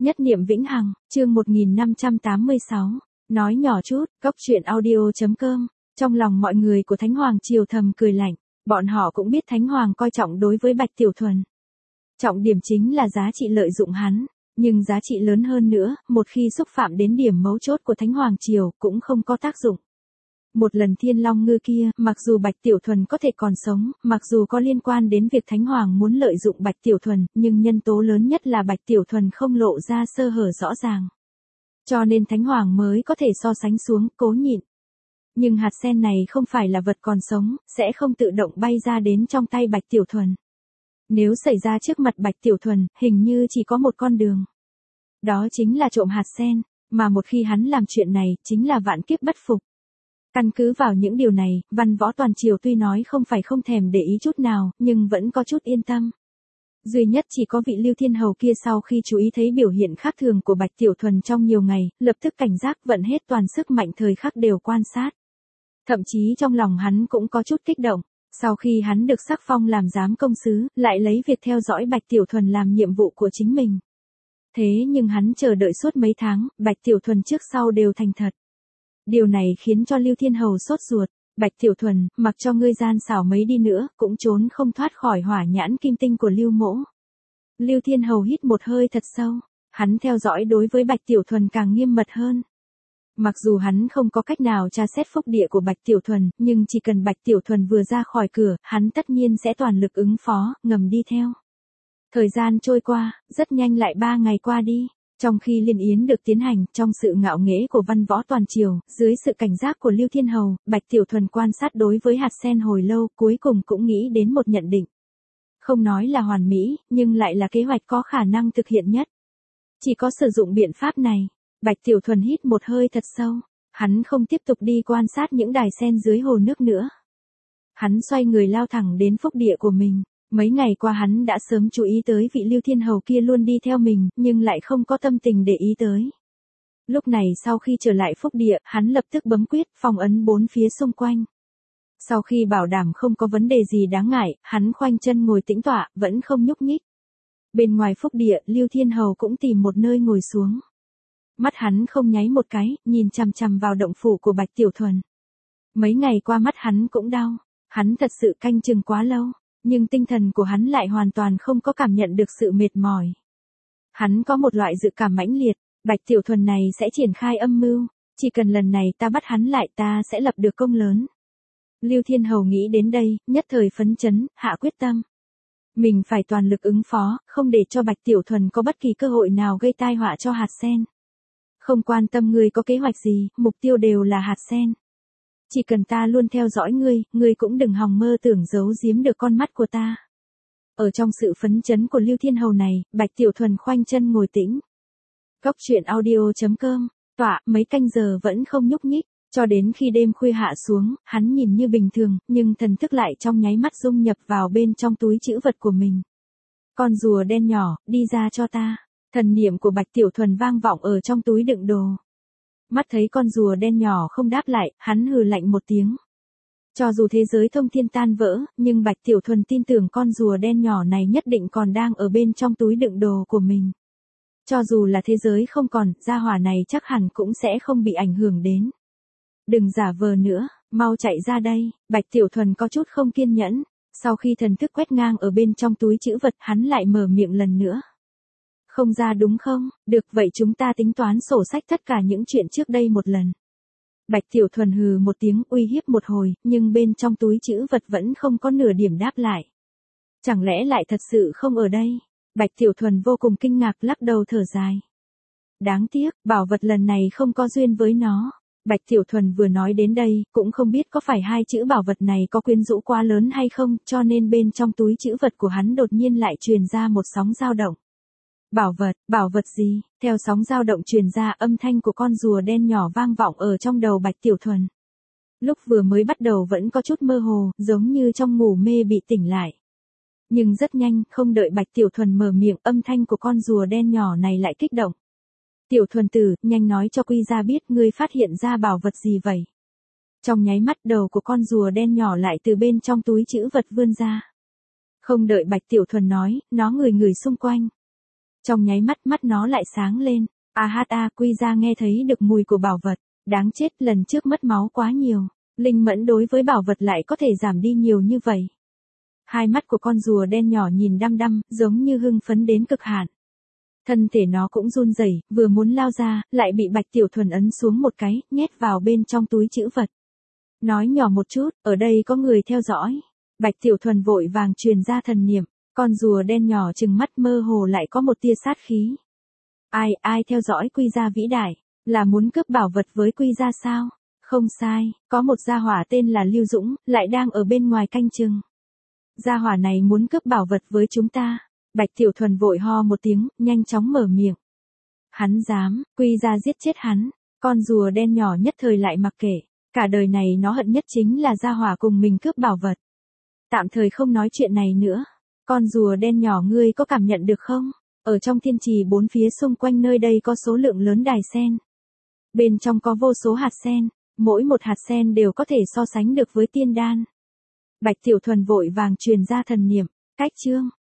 Nhất niệm vĩnh hằng, chương 1586, nói nhỏ chút, góc truyện audio.com, trong lòng mọi người của Thánh Hoàng Triều thầm cười lạnh, bọn họ cũng biết Thánh Hoàng coi trọng đối với Bạch Tiểu Thuần. Trọng điểm chính là giá trị lợi dụng hắn, nhưng giá trị lớn hơn nữa, một khi xúc phạm đến điểm mấu chốt của Thánh Hoàng Triều cũng không có tác dụng. Một lần Thiên Long Ngư kia, mặc dù Bạch Tiểu Thuần có thể còn sống, mặc dù có liên quan đến việc Thánh Hoàng muốn lợi dụng Bạch Tiểu Thuần, nhưng nhân tố lớn nhất là Bạch Tiểu Thuần không lộ ra sơ hở rõ ràng. Cho nên Thánh Hoàng mới có thể so sánh xuống, cố nhịn. Nhưng hạt sen này không phải là vật còn sống, sẽ không tự động bay ra đến trong tay Bạch Tiểu Thuần. Nếu xảy ra trước mặt Bạch Tiểu Thuần, hình như chỉ có một con đường. Đó chính là trộm hạt sen, mà một khi hắn làm chuyện này, chính là vạn kiếp bất phục. Căn cứ vào những điều này, văn võ toàn triều tuy nói không phải không thèm để ý chút nào, nhưng vẫn có chút yên tâm. Duy nhất chỉ có vị Lưu Thiên Hầu kia sau khi chú ý thấy biểu hiện khác thường của Bạch Tiểu Thuần trong nhiều ngày, lập tức cảnh giác vận hết toàn sức mạnh thời khắc đều quan sát. Thậm chí trong lòng hắn cũng có chút kích động, sau khi hắn được sắc phong làm giám công sứ, lại lấy việc theo dõi Bạch Tiểu Thuần làm nhiệm vụ của chính mình. Thế nhưng hắn chờ đợi suốt mấy tháng, Bạch Tiểu Thuần trước sau đều thành thật. Điều này khiến cho Lưu Thiên Hầu sốt ruột, Bạch Tiểu Thuần, mặc cho ngươi gian xảo mấy đi nữa, cũng trốn không thoát khỏi hỏa nhãn kim tinh của Lưu Mỗ. Lưu Thiên Hầu hít một hơi thật sâu, hắn theo dõi đối với Bạch Tiểu Thuần càng nghiêm mật hơn. Mặc dù hắn không có cách nào tra xét phúc địa của Bạch Tiểu Thuần, nhưng chỉ cần Bạch Tiểu Thuần vừa ra khỏi cửa, hắn tất nhiên sẽ toàn lực ứng phó, ngầm đi theo. Thời gian trôi qua, rất nhanh lại 3 ngày qua đi. Trong khi liên yến được tiến hành, trong sự ngạo nghễ của văn võ toàn triều, dưới sự cảnh giác của Lưu Thiên Hầu, Bạch Tiểu Thuần quan sát đối với hạt sen hồi lâu, cuối cùng cũng nghĩ đến một nhận định. Không nói là hoàn mỹ, nhưng lại là kế hoạch có khả năng thực hiện nhất. Chỉ có sử dụng biện pháp này, Bạch Tiểu Thuần hít một hơi thật sâu, hắn không tiếp tục đi quan sát những đài sen dưới hồ nước nữa. Hắn xoay người lao thẳng đến phúc địa của mình. Mấy ngày qua hắn đã sớm chú ý tới vị Lưu Thiên Hầu kia luôn đi theo mình, nhưng lại không có tâm tình để ý tới. Lúc này sau khi trở lại phúc địa, hắn lập tức bấm quyết, phong ấn 4 phía xung quanh. Sau khi bảo đảm không có vấn đề gì đáng ngại, hắn khoanh chân ngồi tĩnh tọa, vẫn không nhúc nhích. Bên ngoài phúc địa, Lưu Thiên Hầu cũng tìm một nơi ngồi xuống. Mắt hắn không nháy một cái, nhìn chằm chằm vào động phủ của Bạch Tiểu Thuần. Mấy ngày qua mắt hắn cũng đau, hắn thật sự canh chừng quá lâu. Nhưng tinh thần của hắn lại hoàn toàn không có cảm nhận được sự mệt mỏi. Hắn có một loại dự cảm mãnh liệt, Bạch Tiểu Thuần này sẽ triển khai âm mưu, chỉ cần lần này ta bắt hắn lại ta sẽ lập được công lớn. Lưu Thiên Hầu nghĩ đến đây, nhất thời phấn chấn, hạ quyết tâm. Mình phải toàn lực ứng phó, không để cho Bạch Tiểu Thuần có bất kỳ cơ hội nào gây tai họa cho hạt sen. Không quan tâm ngươi có kế hoạch gì, mục tiêu đều là hạt sen. Chỉ cần ta luôn theo dõi ngươi cũng đừng hòng mơ tưởng giấu giếm được con mắt của ta. Ở trong sự phấn chấn của Lưu Thiên Hầu này, Bạch Tiểu Thuần khoanh chân ngồi tĩnh. Góc truyện audio.com, tọa mấy canh giờ vẫn không nhúc nhích, cho đến khi đêm khuya hạ xuống, hắn nhìn như bình thường, nhưng thần thức lại trong nháy mắt dung nhập vào bên trong túi trữ vật của mình. Con rùa đen nhỏ, đi ra cho ta. Thần niệm của Bạch Tiểu Thuần vang vọng ở trong túi đựng đồ. Mắt thấy con rùa đen nhỏ không đáp lại, hắn hừ lạnh một tiếng. Cho dù thế giới thông thiên tan vỡ, nhưng Bạch Tiểu Thuần tin tưởng con rùa đen nhỏ này nhất định còn đang ở bên trong túi đựng đồ của mình. Cho dù là thế giới không còn, gia hỏa này chắc hẳn cũng sẽ không bị ảnh hưởng đến. Đừng giả vờ nữa, mau chạy ra đây, Bạch Tiểu Thuần có chút không kiên nhẫn. Sau khi thần thức quét ngang ở bên trong túi trữ vật, hắn lại mở miệng lần nữa. Không ra đúng không? Được vậy chúng ta tính toán sổ sách tất cả những chuyện trước đây một lần. Bạch Tiểu Thuần hừ một tiếng uy hiếp một hồi, nhưng bên trong túi trữ vật vẫn không có nửa điểm đáp lại. Chẳng lẽ lại thật sự không ở đây? Bạch Tiểu Thuần vô cùng kinh ngạc lắc đầu thở dài. Đáng tiếc, bảo vật lần này không có duyên với nó. Bạch Tiểu Thuần vừa nói đến đây, cũng không biết có phải hai chữ bảo vật này có quyến rũ quá lớn hay không, cho nên bên trong túi trữ vật của hắn đột nhiên lại truyền ra một sóng dao động. Bảo vật gì? Theo sóng dao động truyền ra, âm thanh của con rùa đen nhỏ vang vọng ở trong đầu Bạch Tiểu Thuần. Lúc vừa mới bắt đầu vẫn có chút mơ hồ, giống như trong ngủ mê bị tỉnh lại. Nhưng rất nhanh, không đợi Bạch Tiểu Thuần mở miệng, âm thanh của con rùa đen nhỏ này lại kích động. Tiểu Thuần tử, nhanh nói cho Quy gia biết ngươi phát hiện ra bảo vật gì vậy? Trong nháy mắt đầu của con rùa đen nhỏ lại từ bên trong túi trữ vật vươn ra. Không đợi Bạch Tiểu Thuần nói, nó ngửi ngửi xung quanh. Trong nháy mắt mắt nó lại sáng lên. Quy ra nghe thấy được mùi của bảo vật. Đáng chết, lần trước mất máu quá nhiều. Linh mẫn đối với bảo vật lại có thể giảm đi nhiều như vậy. Hai mắt của con rùa đen nhỏ nhìn đăm đăm, giống như hưng phấn đến cực hạn. Thân thể nó cũng run rẩy, vừa muốn lao ra, lại bị Bạch Tiểu Thuần ấn xuống một cái, nhét vào bên trong túi trữ vật. Nói nhỏ một chút, ở đây có người theo dõi. Bạch Tiểu Thuần vội vàng truyền ra thần niệm, con rùa đen nhỏ trừng mắt mơ hồ lại có một tia sát khí. Ai theo dõi Quy gia vĩ đại, là muốn cướp bảo vật với Quy gia sao? Không sai, có một gia hỏa tên là Lưu Dũng, lại đang ở bên ngoài canh chừng. Gia hỏa này muốn cướp bảo vật với chúng ta. Bạch Tiểu Thuần vội ho một tiếng, nhanh chóng mở miệng. Hắn dám, Quy gia giết chết hắn. Con rùa đen nhỏ nhất thời lại mặc kệ. Cả đời này nó hận nhất chính là gia hỏa cùng mình cướp bảo vật. Tạm thời không nói chuyện này nữa. Con rùa đen nhỏ ngươi có cảm nhận được không? Ở trong thiên trì bốn phía xung quanh nơi đây có số lượng lớn đài sen. Bên trong có vô số hạt sen, mỗi một hạt sen đều có thể so sánh được với tiên đan. Bạch Tiểu Thuần vội vàng truyền ra thần niệm, cách chương.